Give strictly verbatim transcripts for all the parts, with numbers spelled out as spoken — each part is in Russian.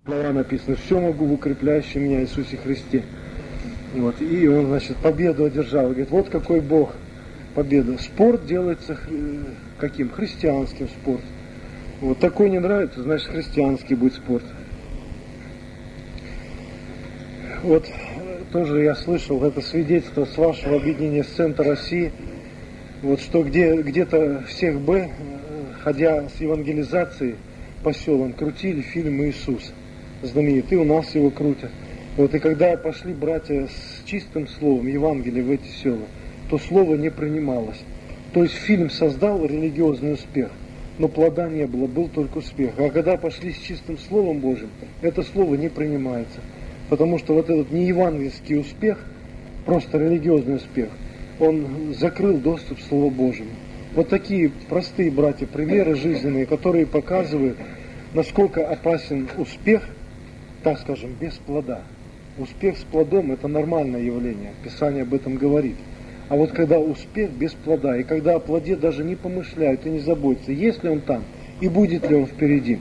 Слова написано: «Все могу в укрепляющем меня Иисусе Христе». Вот. И он, значит, победу одержал. Говорит, вот какой Бог победа. Спорт делается каким? Христианским спорт. Вот такой не нравится, значит, христианский будет спорт. Вот тоже я слышал это свидетельство с вашего объединения с Центра России, вот что где, где-то всех Б, ходя с евангелизацией по селам, крутили фильм «Иисус» знаменитый, у нас его крутят. Вот и когда пошли братья с чистым словом Евангелия в эти села, то слово не принималось. То есть фильм создал религиозный успех, но плода не было, был только успех. А когда пошли с чистым Словом Божьим, это слово не принимается. Потому что вот этот неевангельский успех, просто религиозный успех, он закрыл доступ к Слову Божьему. Вот такие простые, братья, примеры жизненные, которые показывают, насколько опасен успех, так скажем, без плода. Успех с плодом – это нормальное явление, Писание об этом говорит. А вот когда успех без плода, и когда о плоде даже не помышляют и не заботятся, есть ли он там и будет ли он впереди.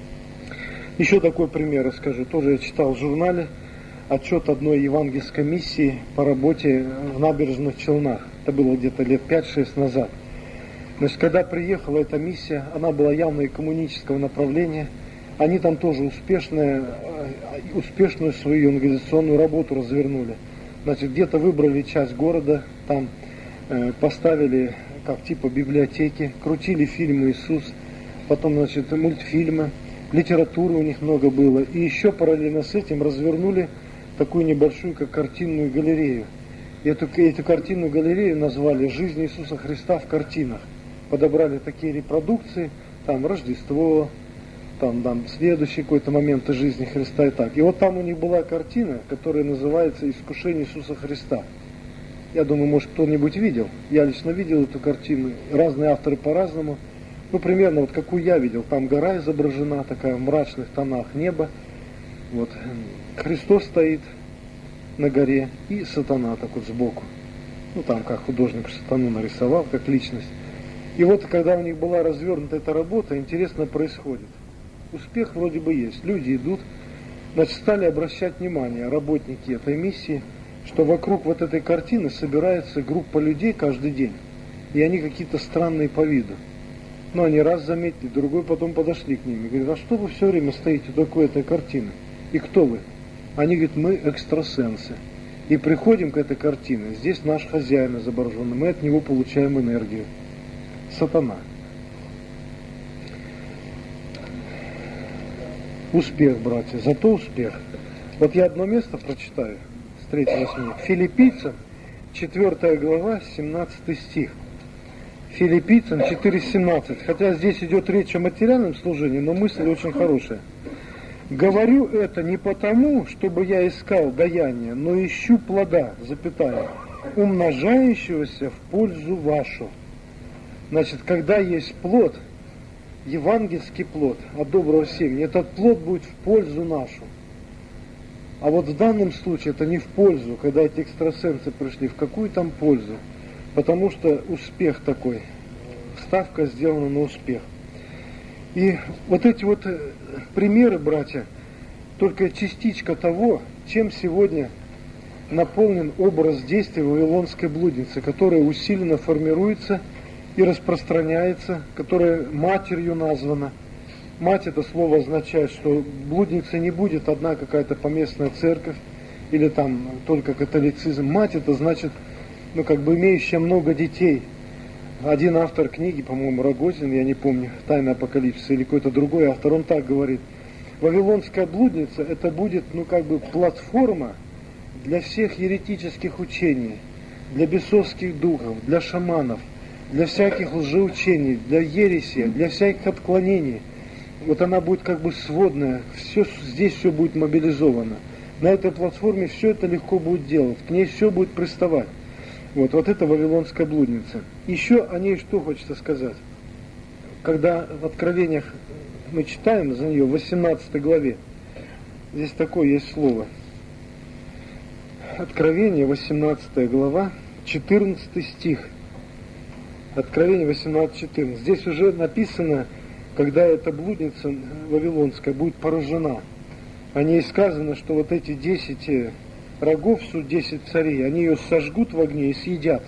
Еще такой пример расскажу. Тоже я читал в журнале отчет одной евангельской миссии по работе в набережных Челнах. Это было где-то лет пять-шесть назад. Значит, когда приехала эта миссия, она была явно и коммунистического направления. Они там тоже успешную, успешную свою евангелизационную работу развернули. Значит, где-то выбрали часть города, там э, поставили как типа библиотеки, крутили фильм «Иисус», потом, значит, мультфильмы, литературы у них много было. И еще параллельно с этим развернули такую небольшую, как картинную галерею. И эту, эту картинную галерею назвали «Жизнь Иисуса Христа в картинах». Подобрали такие репродукции, там Рождество, там, там следующий какой-то момент из жизни Христа и так. И вот там у них была картина, которая называется «Искушение Иисуса Христа». Я думаю, может, кто-нибудь видел. Я лично видел эту картину. Разные авторы по-разному. Ну, примерно вот какую я видел. Там гора изображена, такая в мрачных тонах небо. Вот. Христос стоит на горе и сатана так вот сбоку. Ну, там как художник сатану нарисовал, как личность. И вот, когда у них была развернута эта работа, интересно происходит. Успех вроде бы есть. Люди идут, значит, стали обращать внимание, работники этой миссии, что вокруг вот этой картины собирается группа людей каждый день. И они какие-то странные по виду. Но они раз заметили, другой потом подошли к ним и говорят, а что вы все время стоите такой этой картины? И кто вы? Они говорят, мы экстрасенсы. И приходим к этой картине, здесь наш хозяин изображен, мы от него получаем энергию. Сатана. Успех, братья, зато успех. Вот я одно место прочитаю, с третьего восьми. Филиппийцам, четвёртая глава, семнадцатый стих. Филиппийцам четыре семнадцать. Хотя здесь идет речь о материальном служении, но мысль очень хорошая. «Говорю это не потому, чтобы я искал даяние, но ищу плода, запятая, умножающегося в пользу вашу». Значит, когда есть плод, евангельский плод от доброго семени, этот плод будет в пользу нашу. А вот в данном случае это не в пользу, когда эти экстрасенсы пришли, в какую там пользу? Потому что успех такой, ставка сделана на успех. И вот эти вот примеры, братья, только частичка того, чем сегодня наполнен образ действия вавилонской блудницы, которая усиленно формируется и распространяется, которая матерью названа. Мать — это слово означает, что блудница не будет одна какая-то поместная церковь или там только католицизм. Мать — это значит, ну как бы имеющая много детей. Один автор книги, по-моему, Рогозин, я не помню, «Тайна Апокалипсиса» или какой-то другой автор, он так говорит. Вавилонская блудница — это будет, ну как бы, платформа для всех еретических учений, для бесовских духов, для шаманов, для всяких лжеучений, для ереси, для всяких отклонений. Вот она будет как бы сводная, все, здесь все будет мобилизовано. На этой платформе все это легко будет делать, к ней все будет приставать. Вот, вот это вавилонская блудница. Еще о ней что хочется сказать. Когда в Откровениях мы читаем за нее в восемнадцатой главе, здесь такое есть слово. Откровение, восемнадцатая глава, четырнадцатый стих. Откровение восемнадцать четырнадцать. Здесь уже написано, когда эта блудница вавилонская будет поражена. О ней сказано, что вот эти десять рогов, суть десять царей, они ее сожгут в огне и съедят.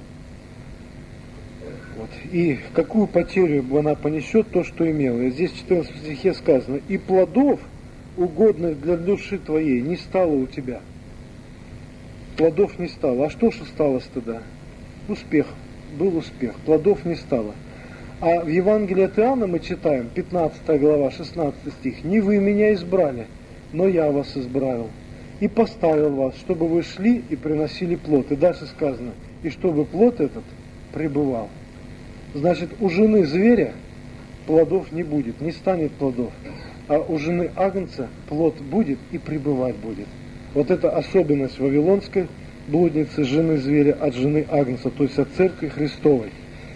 Вот. И какую потерю она понесет, то, что имела. И здесь в четырнадцатом стихе сказано: и плодов, угодных для души твоей, не стало у тебя. Плодов не стало. А что же осталось тогда? Успех. Был успех. Плодов не стало. А в Евангелии от Иоанна мы читаем, пятнадцатая глава, шестнадцатый стих: «Не вы меня избрали, но я вас избрал, и поставил вас, чтобы вы шли и приносили плод». И дальше сказано: «И чтобы плод этот пребывал». Значит, у жены зверя плодов не будет, не станет плодов. А у жены агнца плод будет и пребывать будет. Вот это особенность вавилонской блудницы, жены зверя, от жены агнца, то есть от церкви Христовой.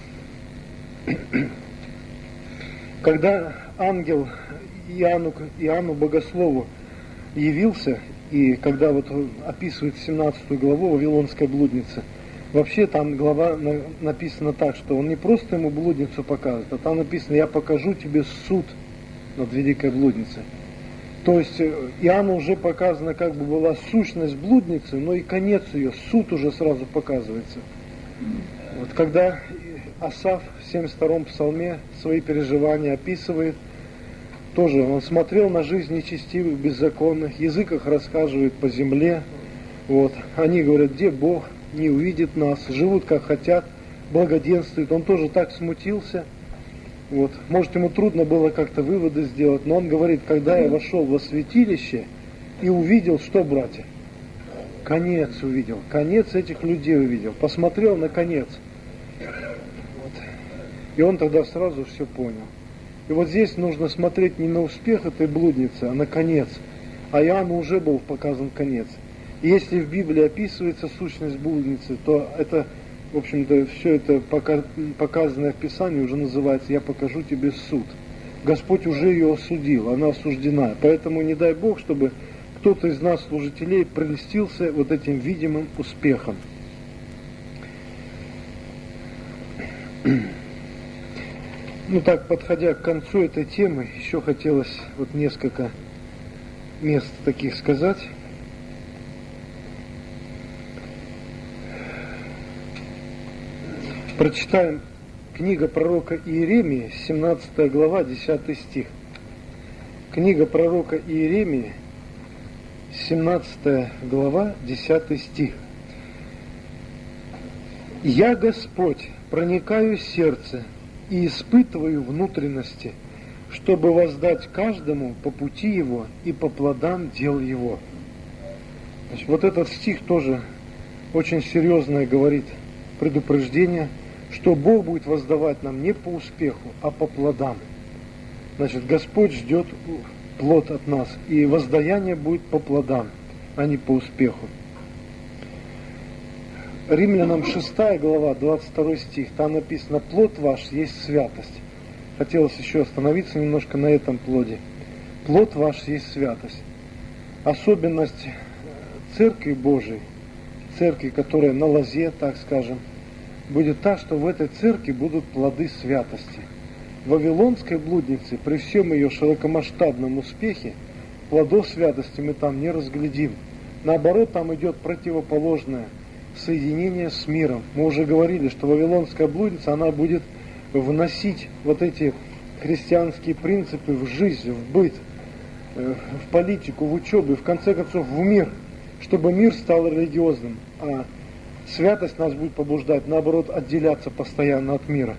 Когда ангел Иоанну, Иоанну Богослову явился, и когда вот описывает семнадцатую главу Вавилонской блудницы, вообще там глава написана так, что он не просто ему блудницу показывает, а там написано: «Я покажу тебе суд над великой блудницей». То есть Иоанну уже показана как бы была сущность блудницы, но и конец ее, суд уже сразу показывается. Вот когда Асаф в семьдесят втором псалме свои переживания описывает, тоже он смотрел на жизнь нечестивых, беззаконных, язык их рассказывает по земле. Вот. Они говорят: где Бог, не увидит нас, живут как хотят, благоденствуют. Он тоже так смутился. Вот. Может, ему трудно было как-то выводы сделать, но он говорит: когда я вошел во святилище и увидел, что, братья? Конец увидел, конец этих людей увидел, посмотрел на конец. Вот. И он тогда сразу все понял. И вот здесь нужно смотреть не на успех этой блудницы, а на конец. А Иоанну уже был показан конец. И если в Библии описывается сущность блудницы, то это, в общем-то, все это показанное в Писании уже называется: «Я покажу тебе суд». Господь уже ее осудил, она осуждена. Поэтому не дай Бог, чтобы кто-то из нас, служителей, прельстился вот этим видимым успехом. Ну так, подходя к концу этой темы, еще хотелось вот несколько мест таких сказать. Прочитаем книга пророка Иеремии, семнадцатая глава, десятый стих. Книга пророка Иеремии, семнадцатая глава, десятый стих. «Я, Господь, проникаю в сердце и испытываю внутренности, чтобы воздать каждому по пути его и по плодам дел его». Значит, вот этот стих тоже очень серьезное говорит предупреждение, что Бог будет воздавать нам не по успеху, а по плодам. Значит, Господь ждет плод от нас, и воздаяние будет по плодам, а не по успеху. Римлянам шестая глава, двадцать второй стих, там написано: «Плод ваш есть святость». Хотелось еще остановиться немножко на этом плоде. Плод ваш есть святость. Особенность Церкви Божией, церкви, которая на лозе, так скажем, будет та, что в этой церкви будут плоды святости. В вавилонской блуднице, при всем ее широкомасштабном успехе, плодов святости мы там не разглядим. Наоборот, там идет противоположное соединение с миром. Мы уже говорили, что вавилонская блудница, она будет вносить вот эти христианские принципы в жизнь, в быт, в политику, в учебу и в конце концов в мир, чтобы мир стал религиозным, а святость нас будет побуждать, наоборот, отделяться постоянно от мира.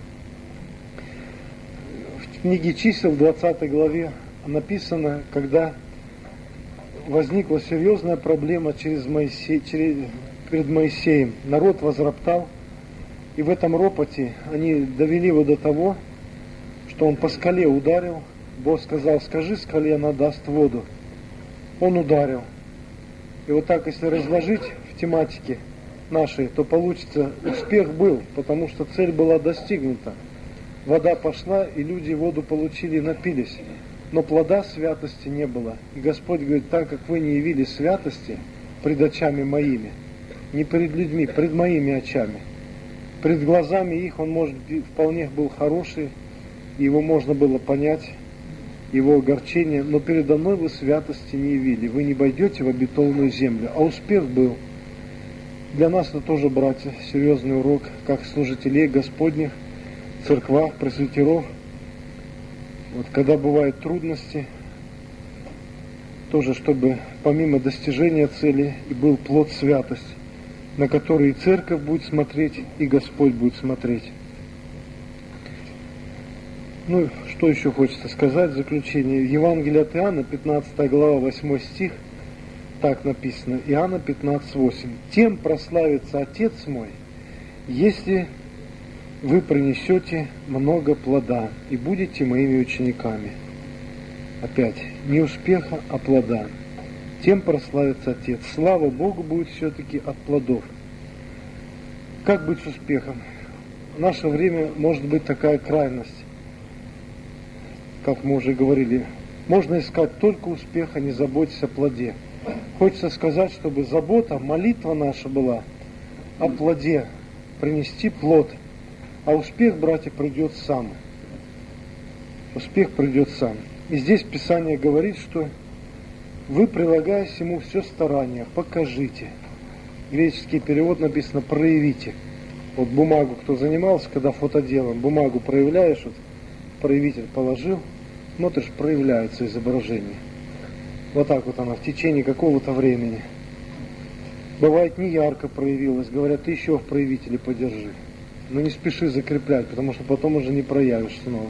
В книге Чисел, в двадцатой главе, написано, когда возникла серьезная проблема через Моисей, через, перед Моисеем. Народ возроптал, и в этом ропоте они довели его до того, что он по скале ударил. Бог сказал: скажи скале, она даст воду. Он ударил. И вот так, если разложить в тематике нашей, то получится, успех был, потому что цель была достигнута. Вода пошла, и люди воду получили и напились. Но плода святости не было. И Господь говорит: так как вы не явили святости пред очами моими, не перед людьми, пред моими очами, пред глазами их он, может быть, вполне был хороший, и его можно было понять, его огорчение, но передо мной вы святости не явили, вы не войдете в обетованную землю, а успех был. Для нас это тоже, братья, серьезный урок, как служителей Господних, в церквах, пресвитеров. Вот когда бывают трудности, тоже чтобы помимо достижения цели и был плод святости, на который и церковь будет смотреть, и Господь будет смотреть. Ну, что еще хочется сказать в заключение. Евангелие от Иоанна, пятнадцатая глава, восьмой стих, так написано, Иоанна пятнадцать восемь. «Тем прославится Отец мой, если вы принесете много плода и будете моими учениками». Опять, не успеха, а плода. Тем прославится Отец. Слава Богу будет все-таки от плодов. Как быть с успехом? В наше время может быть такая крайность. Как мы уже говорили, можно искать только успех, а не заботиться о плоде. Хочется сказать, чтобы забота, молитва наша была о плоде, принести плод. А успех, братья, придет сам. Успех придет сам. И здесь Писание говорит, что вы, прилагая всему все старание, покажите. Греческий перевод написано «проявите». Вот бумагу, кто занимался, когда фотоделом, бумагу проявляешь, вот проявитель положил, смотришь, проявляется изображение. Вот так вот она в течение какого-то времени. Бывает, не ярко проявилась, говорят, ты еще в проявителе подержи. Но не спеши закреплять, потому что потом уже не проявишь снова.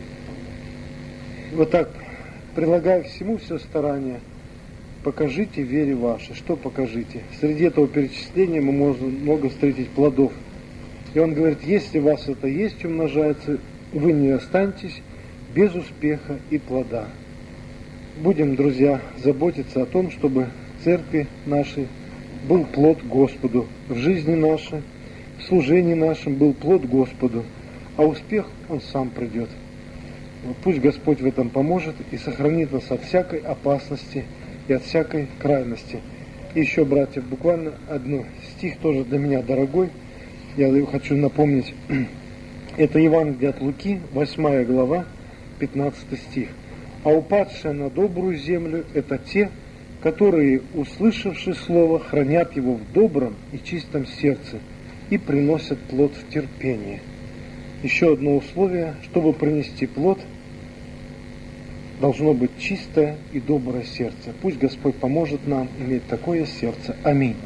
Вот так, прилагая к всему все старание, покажите вере вашей. Что покажите? Среди этого перечисления мы можем много встретить плодов. И он говорит, если у вас это есть, умножается, вы не останетесь без успеха и плода. Будем, друзья, заботиться о том, чтобы в церкви нашей был плод Господу, в жизни нашей, в служении нашем был плод Господу, а успех, он сам придет. Пусть Господь в этом поможет и сохранит нас от всякой опасности и от всякой крайности. И еще, братья, буквально один стих тоже для меня дорогой, я его хочу напомнить. Это Евангелие от Луки, восьмая глава, пятнадцатый стих. «А упадшие на добрую землю – это те, которые, услышавши слово, хранят его в добром и чистом сердце и приносят плод в терпении». Еще одно условие, чтобы принести плод, должно быть чистое и доброе сердце. Пусть Господь поможет нам иметь такое сердце. Аминь.